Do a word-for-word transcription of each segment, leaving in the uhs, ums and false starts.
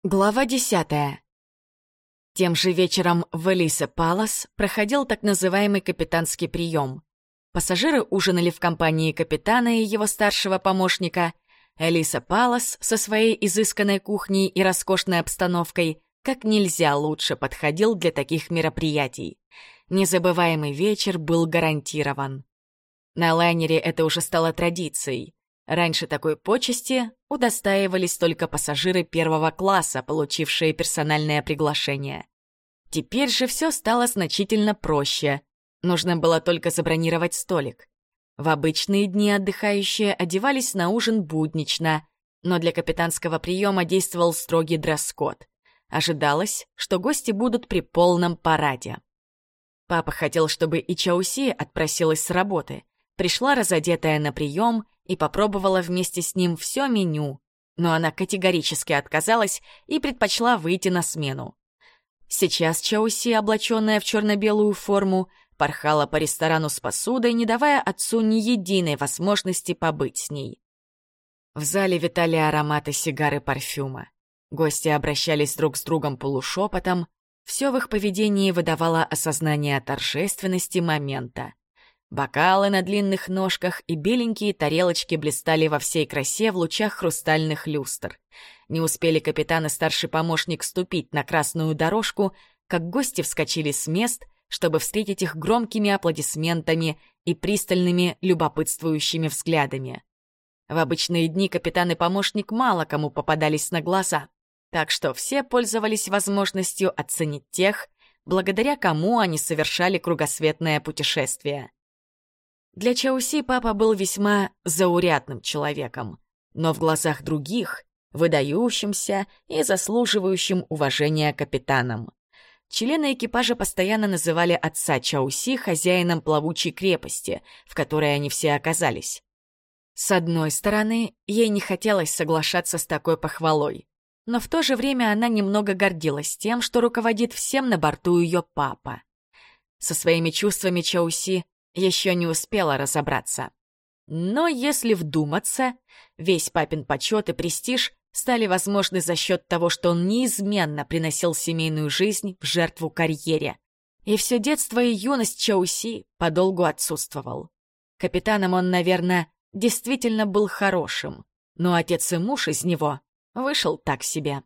Глава десятая. Тем же вечером в Элиса Палас проходил так называемый капитанский прием. Пассажиры ужинали в компании капитана и его старшего помощника. Элиса Палас со своей изысканной кухней и роскошной обстановкой как нельзя лучше подходил для таких мероприятий. Незабываемый вечер был гарантирован. На лайнере это уже стало традицией. Раньше такой почести удостаивались только пассажиры первого класса, получившие персональное приглашение. Теперь же все стало значительно проще. Нужно было только забронировать столик. В обычные дни отдыхающие одевались на ужин буднично, но для капитанского приема действовал строгий дресс-код. Ожидалось, что гости будут при полном параде. Папа хотел, чтобы и Чауси отпросилась с работы, пришла разодетая на прием и попробовала вместе с ним все меню, но она категорически отказалась и предпочла выйти на смену. Сейчас Чауси, облаченная в черно-белую форму, порхала по ресторану с посудой, не давая отцу ни единой возможности побыть с ней. В зале витали ароматы сигар и парфюма. Гости обращались друг с другом полушепотом, все в их поведении выдавало осознание торжественности момента. Бокалы на длинных ножках и беленькие тарелочки блистали во всей красе в лучах хрустальных люстр. Не успели капитан и старший помощник ступить на красную дорожку, как гости вскочили с мест, чтобы встретить их громкими аплодисментами и пристальными любопытствующими взглядами. В обычные дни капитан и помощник мало кому попадались на глаза, так что все пользовались возможностью оценить тех, благодаря кому они совершали кругосветное путешествие. Для Чауси папа был весьма заурядным человеком, но в глазах других — выдающимся и заслуживающим уважения капитаном. Члены экипажа постоянно называли отца Чауси хозяином плавучей крепости, в которой они все оказались. С одной стороны, ей не хотелось соглашаться с такой похвалой, но в то же время она немного гордилась тем, что руководит всем на борту ее папа. Со своими чувствами Чауси еще не успела разобраться. Но если вдуматься, весь папин почет и престиж стали возможны за счет того, что он неизменно приносил семейную жизнь в жертву карьере. И все детство и юность Чауси подолгу отсутствовал. Капитаном он, наверное, действительно был хорошим, но отец и муж из него вышел так себе.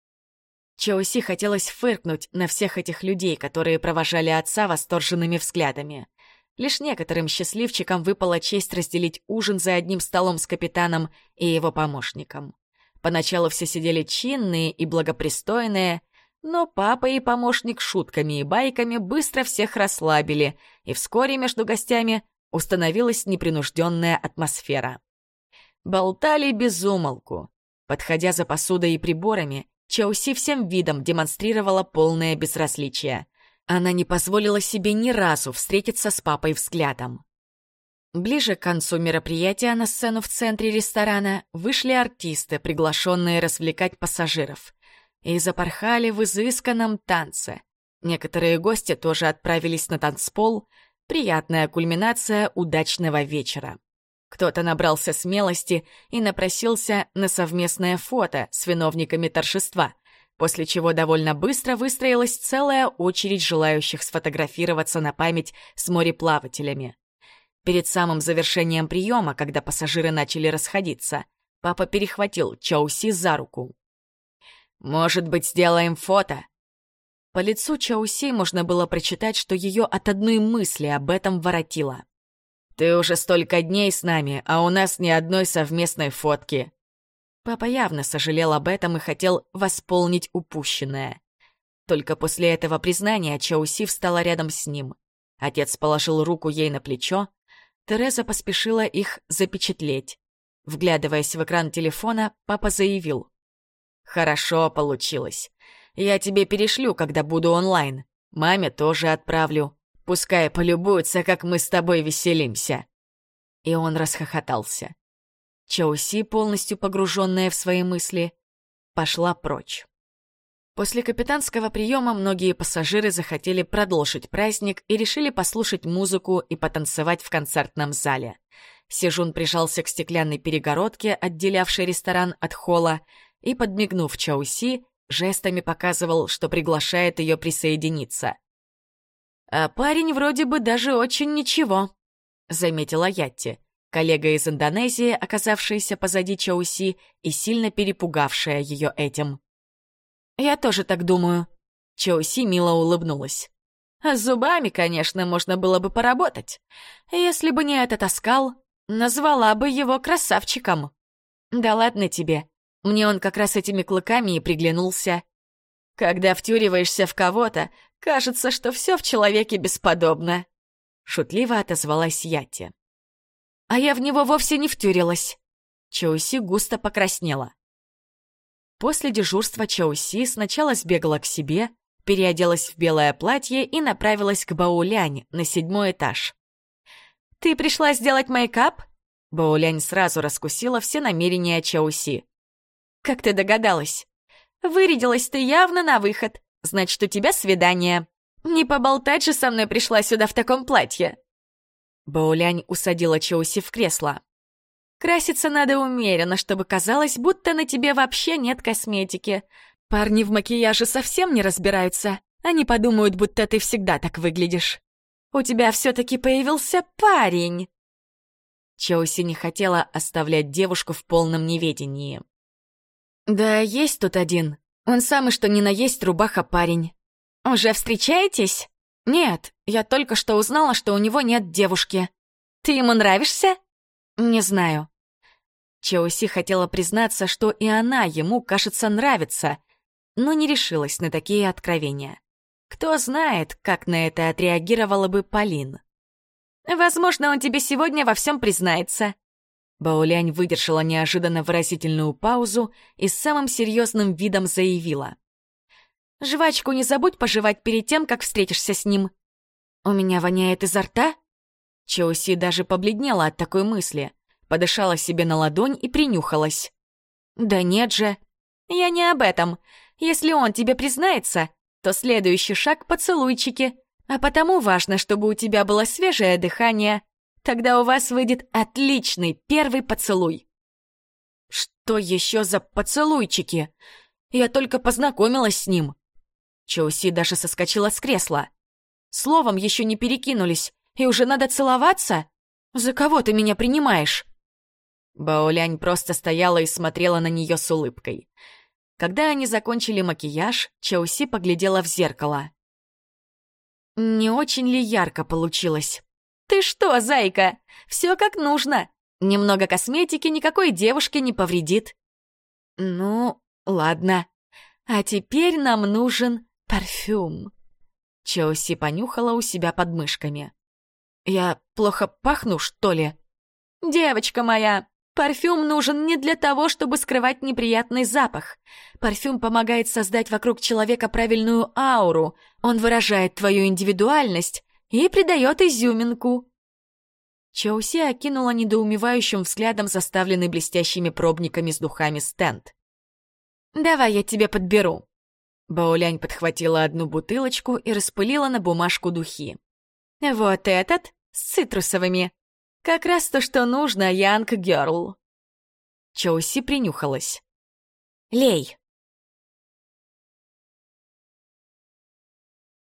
Чауси хотелось фыркнуть на всех этих людей, которые провожали отца восторженными взглядами. Лишь некоторым счастливчикам выпала честь разделить ужин за одним столом с капитаном и его помощником. Поначалу все сидели чинные и благопристойные, но папа и помощник шутками и байками быстро всех расслабили, и вскоре между гостями установилась непринужденная атмосфера. Болтали без умолку. Подходя за посудой и приборами, Чауси всем видом демонстрировала полное безразличие. Она не позволила себе ни разу встретиться с папой взглядом. Ближе к концу мероприятия на сцену в центре ресторана вышли артисты, приглашенные развлекать пассажиров, и запорхали в изысканном танце. Некоторые гости тоже отправились на танцпол, приятная кульминация удачного вечера. Кто-то набрался смелости и напросился на совместное фото с виновниками торжества, после чего довольно быстро выстроилась целая очередь желающих сфотографироваться на память с мореплавателями. Перед самым завершением приема, когда пассажиры начали расходиться, папа перехватил Чауси за руку. «Может быть, сделаем фото?» По лицу Чауси можно было прочитать, что ее от одной мысли об этом воротило. «Ты уже столько дней с нами, а у нас ни одной совместной фотки». Папа явно сожалел об этом и хотел восполнить упущенное. Только после этого признания Чауси встала рядом с ним. Отец положил руку ей на плечо. Тереза поспешила их запечатлеть. Вглядываясь в экран телефона, папа заявил: «Хорошо получилось. Я тебе перешлю, когда буду онлайн. Маме тоже отправлю. Пускай полюбуется, как мы с тобой веселимся». И он расхохотался. Чауси, полностью погруженная в свои мысли, пошла прочь. После капитанского приема многие пассажиры захотели продолжить праздник и решили послушать музыку и потанцевать в концертном зале. Сежун прижался к стеклянной перегородке, отделявшей ресторан от холла, и, подмигнув Чауси, жестами показывал, что приглашает ее присоединиться. «А парень вроде бы даже очень ничего», — заметила Ятти, коллега из Индонезии, оказавшаяся позади Чоуси и сильно перепугавшая ее этим. «Я тоже так думаю», — Чоуси мило улыбнулась. «С зубами, конечно, можно было бы поработать. Если бы не этот оскал, назвала бы его красавчиком. Да ладно тебе, мне он как раз этими клыками и приглянулся. Когда втюриваешься в кого-то, кажется, что все в человеке бесподобно», — шутливо отозвалась Ятти. «А я в него вовсе не втюрилась». Чоуси густо покраснела. После дежурства Чоуси сначала сбегала к себе, переоделась в белое платье и направилась к Баолянь на седьмой этаж. «Ты пришла сделать мейкап?» Баолянь сразу раскусила все намерения Чоуси. «Как ты догадалась? Вырядилась ты явно на выход, значит, у тебя свидание. Не поболтать же со мной пришла сюда в таком платье». Баолянь усадила Чоуси в кресло. «Краситься надо умеренно, чтобы казалось, будто на тебе вообще нет косметики. Парни в макияже совсем не разбираются. Они подумают, будто ты всегда так выглядишь. У тебя все-таки появился парень». Чоуси не хотела оставлять девушку в полном неведении. «Да есть тут один. Он самый что ни на есть рубаха-парень». «Уже встречаетесь?» «Нет, я только что узнала, что у него нет девушки». «Ты ему нравишься?» «Не знаю». Чоуси хотела признаться, что и она ему, кажется, нравится, но не решилась на такие откровения. Кто знает, как на это отреагировала бы Полин. «Возможно, он тебе сегодня во всем признается». Баолянь выдержала неожиданно выразительную паузу и с самым серьезным видом заявила. «Жвачку не забудь пожевать перед тем, как встретишься с ним». «У меня воняет изо рта?» Чоуси даже побледнела от такой мысли, подышала себе на ладонь и принюхалась. «Да нет же». «Я не об этом. Если он тебе признается, то следующий шаг — поцелуйчики. А потому важно, чтобы у тебя было свежее дыхание. Тогда у вас выйдет отличный первый поцелуй». «Что еще за поцелуйчики? Я только познакомилась с ним». Чоуси даже соскочила с кресла. «Словом еще не перекинулись, и уже надо целоваться? За кого ты меня принимаешь?» Баолянь просто стояла и смотрела на нее с улыбкой. Когда они закончили макияж, Чоуси поглядела в зеркало. «Не очень ли ярко получилось?» «Ты что, зайка? Все как нужно. Немного косметики никакой девушке не повредит». «Ну, ладно. А теперь нам нужен парфюм». Чоуси понюхала у себя под мышками. «Я плохо пахну, что ли?» «Девочка моя, парфюм нужен не для того, чтобы скрывать неприятный запах. Парфюм помогает создать вокруг человека правильную ауру. Он выражает твою индивидуальность и придает изюминку». Чоуси окинула недоумевающим взглядом заставленный блестящими пробниками с духами стенд. «Давай я тебе подберу». Баолянь подхватила одну бутылочку и распылила на бумажку духи. «Вот этот с цитрусовыми. Как раз то, что нужно, Янг Герл». Чоуси принюхалась. «Лей».